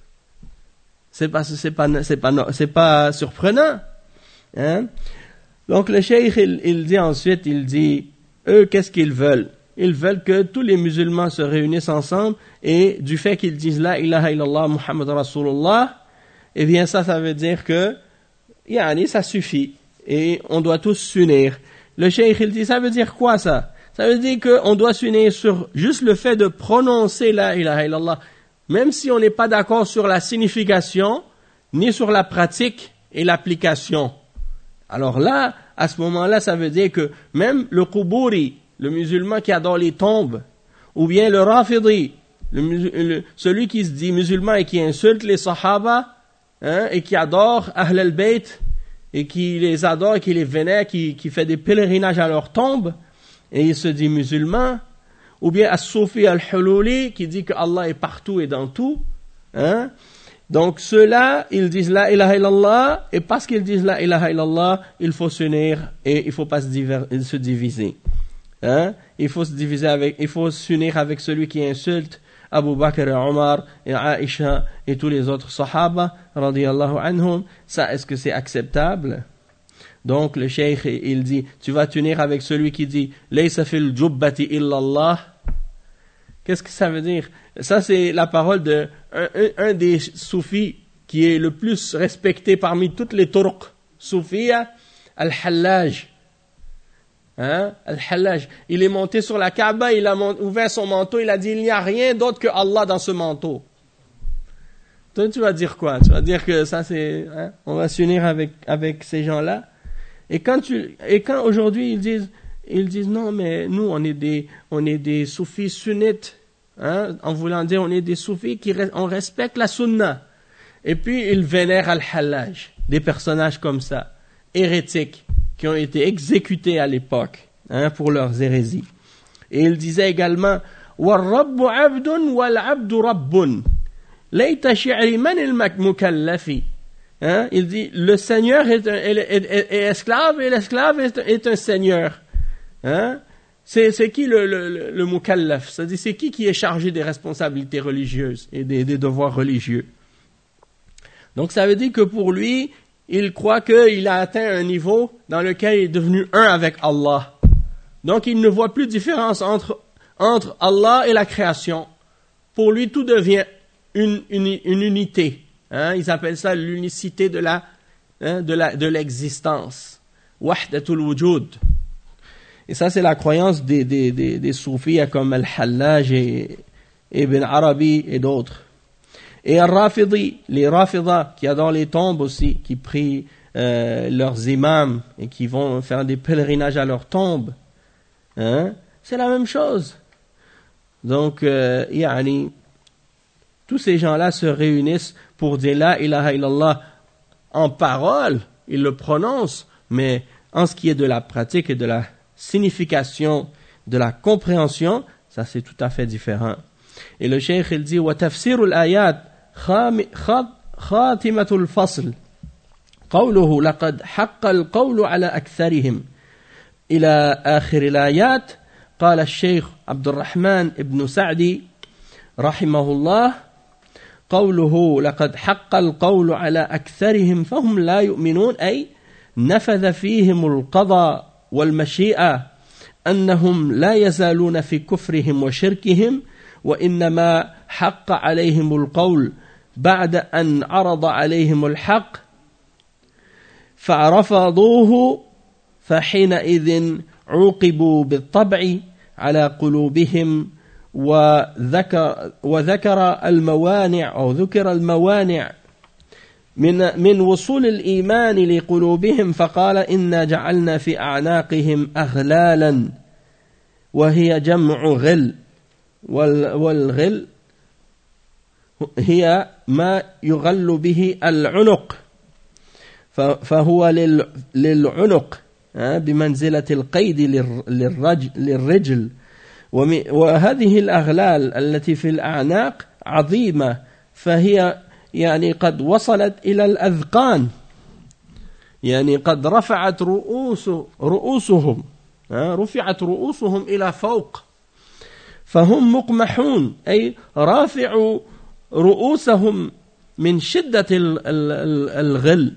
C'est pas, c'est pas, c'est pas, c'est pas surprenant, hein? Donc le cheikh, il, il dit ensuite, il dit, eux, qu'est-ce qu'ils veulent? Ils veulent que tous les musulmans se réunissent ensemble, et du fait qu'ils disent la ilaha illallah Muhammad Rasulullah, eh bien ça, ça veut dire que, yani, ça suffit, et on doit tous s'unir. Le cheikh, il dit, ça veut dire quoi ça? Ça veut dire qu'on doit s'unir sur juste le fait de prononcer la ilaha illallah, même si on n'est pas d'accord sur la signification, ni sur la pratique et l'application. Alors là, à ce moment-là, ça veut dire que même le Quburi, le musulman qui adore les tombes, ou bien le Rafidi, le, le, celui qui se dit musulman et qui insulte les Sahaba, hein, et qui adore Ahl al-Bayt, et qui les adore, et qui les vénère, qui, qui fait des pèlerinages à leur tombe, et il se dit musulman, ou bien As-Soufi al-Hululi, qui dit que Allah est partout et dans tout, hein. Donc ceux-là, ils disent la ilaha illallah, et parce qu'ils disent la ilaha illallah, il faut s'unir et il faut pas se, diver, se diviser. Hein? Il faut se diviser avec, il faut s'unir avec celui qui insulte Abu Bakr et Omar et Aïcha et tous les autres sahaba, radiyallahu anhum. Ça, est-ce que c'est acceptable? Donc le cheikh, il dit, tu vas t'unir avec celui qui dit laysa fil jubbati illallah. Qu'est-ce que ça veut dire? Ça, c'est la parole de un, un, un des soufis qui est le plus respecté parmi toutes les turcs soufia, Al-Hallaj. Hein? Al-Hallaj. Il est monté sur la Kaaba, il a ouvert son manteau, il a dit, il n'y a rien d'autre que Allah dans ce manteau. Toi, tu vas dire quoi? Tu vas dire que ça, c'est, hein? On va s'unir avec, avec ces gens-là. Et quand tu, et quand aujourd'hui ils disent, ils disent non, mais nous, on est des, on est des soufis sunnites, hein, en voulant dire on est des soufis qui, on respecte la sunna. Et puis il vénère Al-Hallaj, des personnages comme ça, hérétiques, qui ont été exécutés à l'époque, hein, pour leurs hérésies. Et il disait également وَالرَّبُّ عَبْدٌ وَالْعَبْدُ رَبٌّ لَيْتَ شِعْرِ مَنِ الْمُكَلَّفِ. Hein? Il dit, le Seigneur est, un, est, est, est esclave et l'esclave est, est un Seigneur. Hein? C'est, c'est qui le, le, le, le mukallaf? C'est-à-dire, c'est qui qui est chargé des responsabilités religieuses et des, des devoirs religieux? Donc ça veut dire que pour lui, il croit qu'il a atteint un niveau dans lequel il est devenu un avec Allah. Donc il ne voit plus de différence entre, entre Allah et la création. Pour lui, tout devient une, une, une unité. Hein, ils appellent ça l'unicité de la, hein, de la, de l'existence. Wahdatul wujud. Et ça, c'est la croyance des, des, des, des soufis comme Al-Hallaj et Ibn Arabi et d'autres. Et Al-Rafidi, les Rafidah, qui adorent les tombes aussi, qui prient euh, leurs imams et qui vont faire des pèlerinages à leurs tombes. Hein, c'est la même chose. Donc, euh, yani, tous ces gens-là se réunissent pour dire la ilaha illallah en parole, ils le prononcent, mais en ce qui est de la pratique et de la signification, de la compréhension, ça c'est tout à fait différent. Et le cheikh il dit وتفسير الآيات خاتمة الفصل قوله لقد حق القول على أكثرهم إلى آخر الآيات. قال الشيخ عبد الرحمن ابن سعدي رحمه الله قوله لقد حق القول على أكثرهم فهم لا يؤمنون أي نفذ فيهم القضاء والمشيئة أنهم لا يزالون في كفرهم وشركهم وإنما حق عليهم القول بعد أن عرض عليهم الحق فرفضوه فحينئذ عوقبوا بالطبع على قلوبهم وذكر وذكر الموانع أو ذكر الموانع من من وصول الإيمان لقلوبهم فقال إنا جعلنا في أعناقهم أغلالا وهي جمع غل والغل هي ما يغل به العنق فهو للعنق بمنزلة القيد للرجل وهذه الأغلال التي في الأعناق عظيمة فهي يعني قد وصلت إلى الأذقان يعني قد رفعت رؤوس رؤوسهم رفعت رؤوسهم إلى فوق فهم مقمحون أي رافعوا رؤوسهم من شدة الغل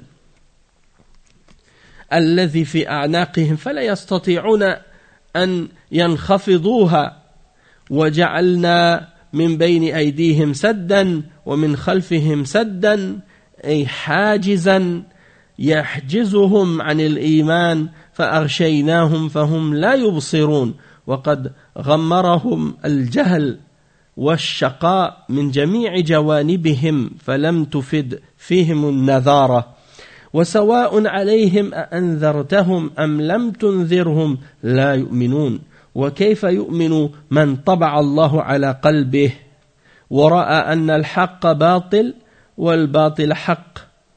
الذي في أعناقهم فلا يستطيعون أن ينخفضوها وجعلنا من بين أيديهم سدا ومن خلفهم سدا أي حاجزا يحجزهم عن الإيمان فأغشيناهم فهم لا يبصرون وقد غمرهم الجهل والشقاء من جميع جوانبهم فلم تفد فيهم النذارة وسواء عليهم أأنذرتهم أم لم تنذرهم لا يؤمنون وكيف يؤمن من طبع الله على قلبه ورأى أن الحق باطل والباطل حق.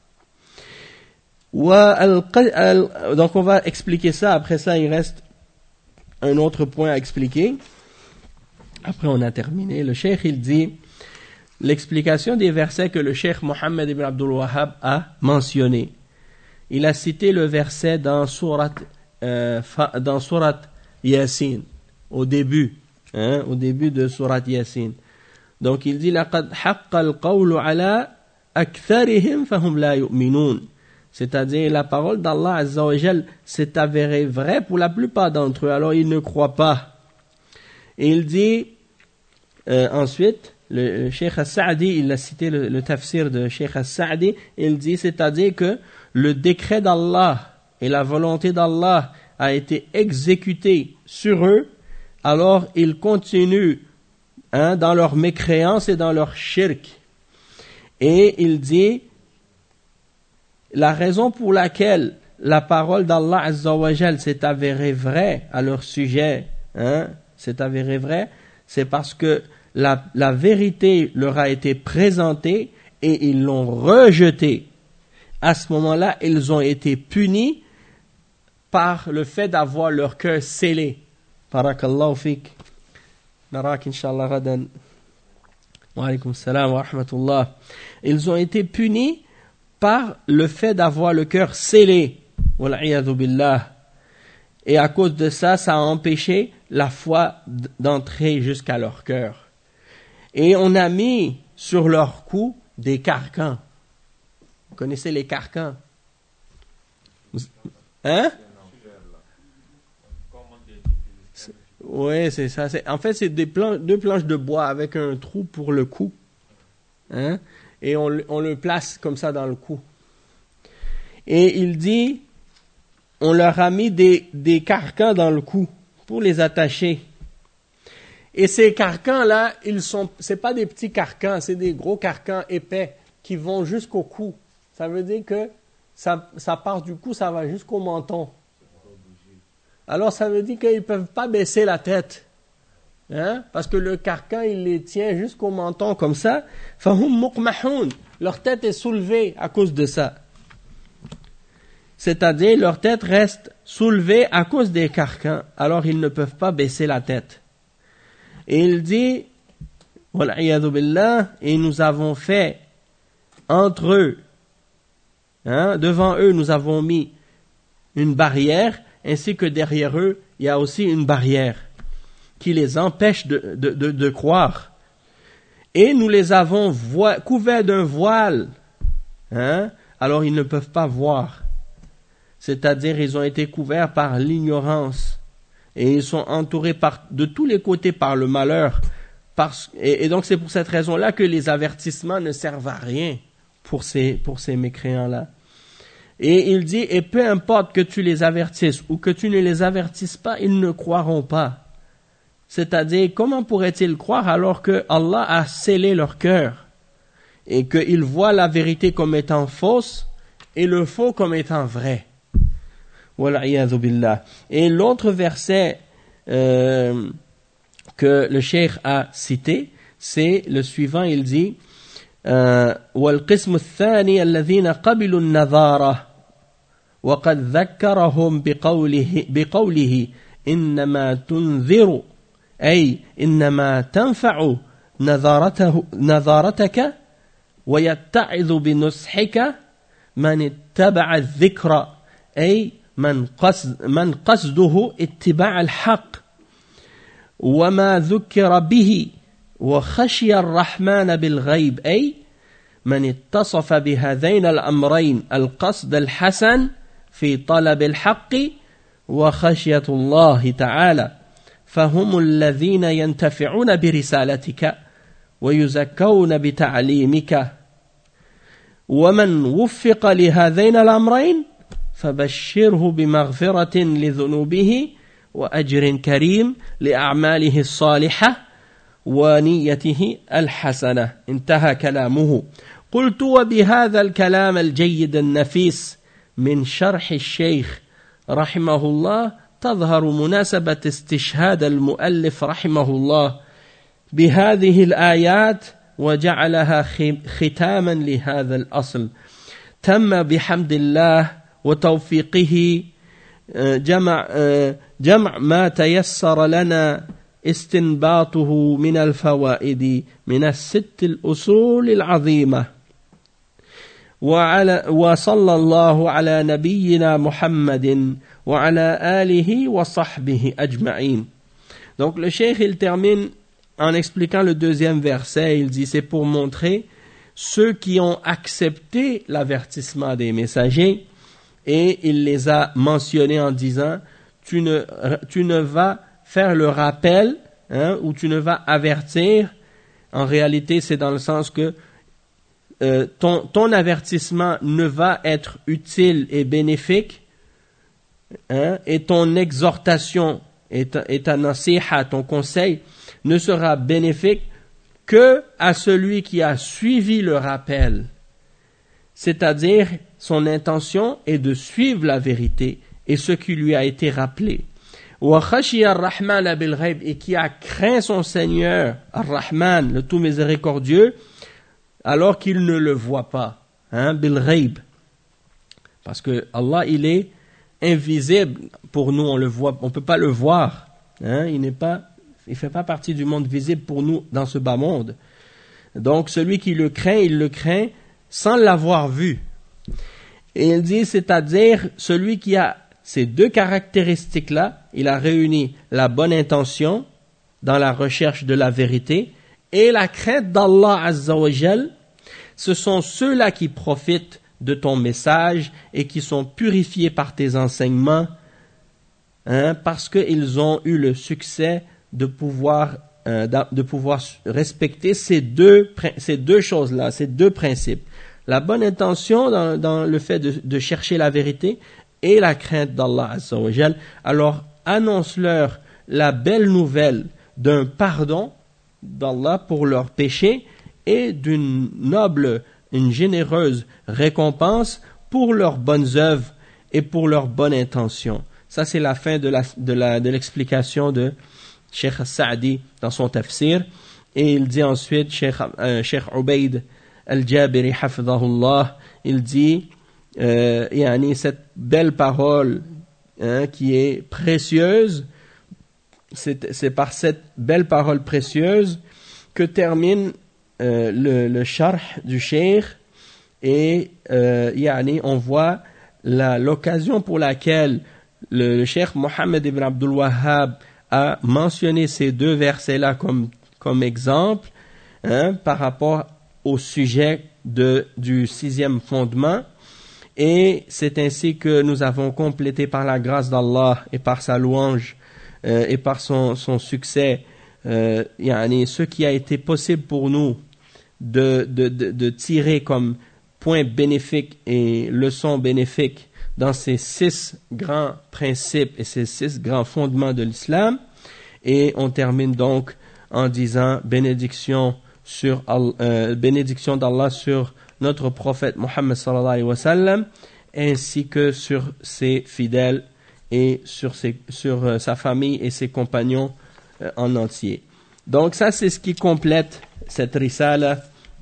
Donc on va expliquer ça, après ça il reste un autre point à expliquer. Après on a terminé. Le cheikh il dit l'explication des versets que le cheikh Mohammed ibn Abdul Wahhab a mentionné. Il a cité le verset dans sourate euh, dans sourate Yasin, au début, hein, au début de sourate Yasin. Donc il dit لقد حق القول على أكثرهم فهم لا يؤمنون. C'est-à-dire la parole d'Allah Azza wa Jal s'est avérée vraie pour la plupart d'entre eux, alors ils ne croient pas. Et il dit euh, ensuite, le, le Cheikh As-Sa'di, il a cité le, le tafsir de Cheikh As-Sa'di, il dit, c'est-à-dire que le décret d'Allah et la volonté d'Allah a été exécuté sur eux, alors ils continuent hein, dans leur mécréance et dans leur shirk. Et il dit, la raison pour laquelle la parole d'Allah Azza wa Jal s'est avérée vraie à leur sujet, hein, s'est avérée vraie, c'est parce que la, la vérité leur a été présentée et ils l'ont rejeté. À ce moment-là, ils ont été punis par le fait d'avoir leur cœur scellé. Barakallahu fik. Narak inshallah ghadan. Wa alaykum salam wa rahmatullah. Ils ont été punis par le fait d'avoir le cœur scellé. Wal'iyadhu billah. Et à cause de ça, ça a empêché la foi d'entrer jusqu'à leur cœur. Et on a mis sur leur cou des carcans. Vous connaissez les carcans? Hein? Oui, c'est ça. C'est, en fait, c'est des planches, deux planches de bois avec un trou pour le cou. Hein? Et on, on le place comme ça dans le cou. Et il dit, on leur a mis des, des carcans dans le cou pour les attacher. Et ces carcans-là, ils sont, c'est pas des petits carcans, c'est des gros carcans épais qui vont jusqu'au cou. Ça veut dire que ça, ça part du cou, ça va jusqu'au menton. Alors ça veut dire qu'ils ne peuvent pas baisser la tête. Hein? Parce que le carcan, il les tient jusqu'au menton comme ça. Fahum muqmahun. Leur tête est soulevée à cause de ça. C'est-à-dire, leur tête reste soulevée à cause des carcans. Alors ils ne peuvent pas baisser la tête. Et il dit, wal'iyadhu billah, et nous avons fait entre eux, hein, devant eux, nous avons mis une barrière, ainsi que derrière eux, il y a aussi une barrière qui les empêche de, de, de, de croire. Et nous les avons vo- couverts d'un voile, hein, alors ils ne peuvent pas voir. C'est-à-dire, ils ont été couverts par l'ignorance. Et ils sont entourés par, de tous les côtés par le malheur. Parce, et, et donc, c'est pour cette raison-là que les avertissements ne servent à rien pour ces, pour ces mécréants-là. Et il dit, et peu importe que tu les avertisses ou que tu ne les avertisses pas, ils ne croiront pas. C'est-à-dire, comment pourraient-ils croire alors que Allah a scellé leur cœur et qu'ils voient la vérité comme étant fausse et le faux comme étant vrai? Wal'iyadhu billah. Et l'autre verset euh, que le cheikh a cité, c'est le suivant, il dit والقسم الثاني الذين قبلوا النظارة وقد ذكرهم بقوله بقوله إنما تنذر أي إنما تنفع نظارته نظارتك ويتعظ بنصحك من اتبع الذكر أي من قصد من قصده اتباع الحق وما ذكر به وخشي الرحمن بالغيب أي من اتصف بهذين الأمرين القصد الحسن في طلب الحق وخشية الله تعالى فهم الذين ينتفعون برسالتك ويزكون بتعليمك ومن وفق لهذين الأمرين فبشره بمغفرة لذنوبه وأجر كريم لأعماله الصالحة ونيته الحسنة. انتهى كلامه. قلت وبهذا الكلام الجيد النفيس من شرح الشيخ رحمه الله تظهر مناسبة استشهاد المؤلف رحمه الله بهذه الآيات وجعلها ختاما لهذا الأصل. تم بحمد الله وتوفيقه جمع جمع ما تيسر لنا استنباطه من الفوائد من الست الأصول العظيمة وعلى وصلى الله على نبينا محمد وعلى آله وصحبه أجمعين. Donc le cheikh il termine en expliquant le deuxième verset, il dit c'est pour montrer ceux qui ont accepté l'avertissement des messagers et il les a mentionnés en disant tu ne, tu ne vas faire le rappel, hein, ou tu ne vas avertir. En réalité, c'est dans le sens que euh, ton, ton avertissement ne va être utile et bénéfique, hein, et ton exhortation et ta, et ta nasiha, ton conseil, ne sera bénéfique que à celui qui a suivi le rappel. C'est-à-dire, son intention est de suivre la vérité et ce qui lui a été rappelé. Et qui a craint son Seigneur, Ar-Rahman, le tout miséricordieux, alors qu'il ne le voit pas, hein, bil ghaib. Parce que Allah, il est invisible pour nous, on le voit, on peut pas le voir, hein, il n'est pas, il fait pas partie du monde visible pour nous dans ce bas monde. Donc celui qui le craint, il le craint sans l'avoir vu. Et il dit, c'est-à-dire celui qui a ces deux caractéristiques-là, il a réuni la bonne intention dans la recherche de la vérité et la crainte d'Allah Azza wa Jal. Ce sont ceux-là qui profitent de ton message et qui sont purifiés par tes enseignements, hein, parce qu'ils ont eu le succès de pouvoir, euh, de pouvoir respecter ces deux, ces deux choses-là, ces deux principes. La bonne intention dans, dans le fait de, de chercher la vérité et la crainte d'Allah Azza wa Jal. Alors annonce-leur la belle nouvelle d'un pardon d'Allah pour leurs péchés et d'une noble, une généreuse récompense pour leurs bonnes œuvres et pour leurs bonnes intentions. Ça, c'est la fin de, la, de, la, de l'explication de Cheikh Sa'di dans son tafsir. Et il dit ensuite, Cheikh, euh, Cheikh Ubayd al-Jabiri hafidahullah, il dit, euh, yani, cette belle parole, hein, qui est précieuse, c'est, c'est par cette belle parole précieuse que termine euh, le, le charh du Cheikh. Et euh, yani, on voit la, l'occasion pour laquelle le, le Cheikh Mohammed ibn Abdul Wahhab a mentionné ces deux versets-là comme, comme exemple, hein, par rapport au sujet de, du sixième fondement. Et c'est ainsi que nous avons complété par la grâce d'Allah et par sa louange euh, et par son, son succès, euh, yani, ce qui a été possible pour nous de, de, de, de tirer comme point bénéfique et leçon bénéfique dans ces six grands principes et ces six grands fondements de l'islam. Et on termine donc en disant bénédiction sur euh, bénédiction d'Allah sur notre prophète Mohammed sallallahu alayhi wa sallam, ainsi que sur ses fidèles et sur, ses, sur euh, sa famille et ses compagnons euh, en entier. Donc ça, c'est ce qui complète cette risala.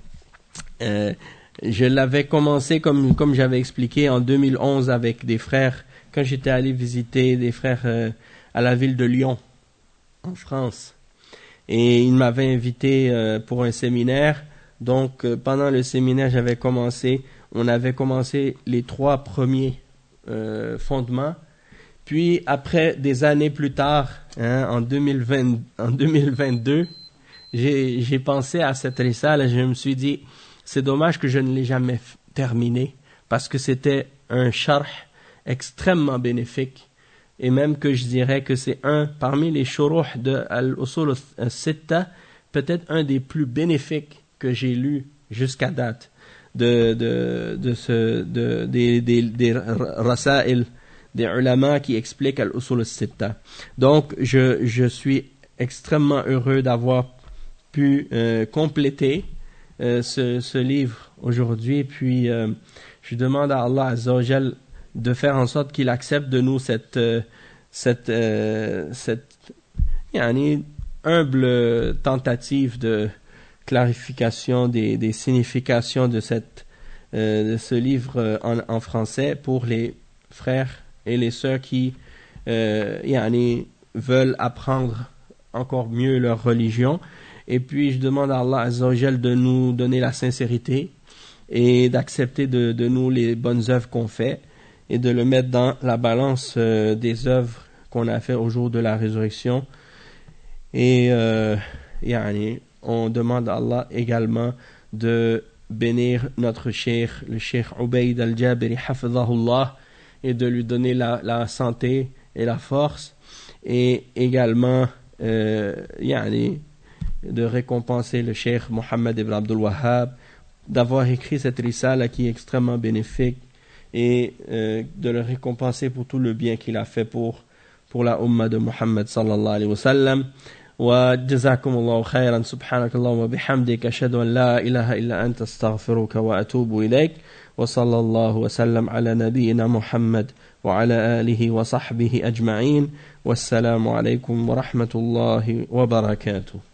Euh, je l'avais commencé, comme, comme j'avais expliqué, en deux mille onze avec des frères, quand j'étais allé visiter des frères euh, à la ville de Lyon, en France. Et ils m'avaient invité euh, pour un séminaire. Donc, euh, pendant le séminaire, j'avais commencé, on avait commencé les trois premiers euh, fondements. Puis, après, des années plus tard, hein, en, deux mille vingt, en deux mille vingt-deux, j'ai, j'ai pensé à cette risale et je me suis dit, c'est dommage que je ne l'ai jamais f- terminé, parce que c'était un charh extrêmement bénéfique. Et même que je dirais que c'est un, parmi les shuruh de Al-Usul al-Sitta, peut-être un des plus bénéfiques que j'ai lu jusqu'à date, de, de, de ce, de, des, des, des rasail, des ulama qui expliquent Al-Usul al-Sitta. Donc, je, je suis extrêmement heureux d'avoir pu euh, compléter euh, ce, ce livre aujourd'hui. Puis, euh, je demande à Allah Azza wa Jal de faire en sorte qu'il accepte de nous cette, euh, cette, euh, cette yani, humble tentative de clarification des, des significations de, cette, euh, de ce livre en, en français pour les frères et les sœurs qui euh, yani, veulent apprendre encore mieux leur religion. Et puis je demande à Allah Azza wa Jal de nous donner la sincérité et d'accepter de, de nous les bonnes œuvres qu'on fait et de le mettre dans la balance euh, des œuvres qu'on a fait au jour de la résurrection. Et euh, yani, on demande à Allah également de bénir notre cheikh, le cheikh Ubayd al-Jabiri hafidahullah, et de lui donner la, la santé et la force, et également euh, yani, de récompenser le cheikh Mohammed ibn Abdul Wahhab d'avoir écrit cette risala qui est extrêmement bénéfique, et euh, de le récompenser pour tout le bien qu'il a fait pour, pour la umma de Muhammad sallallahu alayhi wa sallam. Wa jazakumullahu khayran, subhanakallahu wa bihamdik, ashhadu an la ilaha illa anta, astaghfiruka wa atubu ilayk, wa sallallahu wa sallam ala nabiyyina Muhammad wa ala alihi wa sahbihi ajma'in. Wassalamu alaykum wa rahmatullahi wa barakatuh.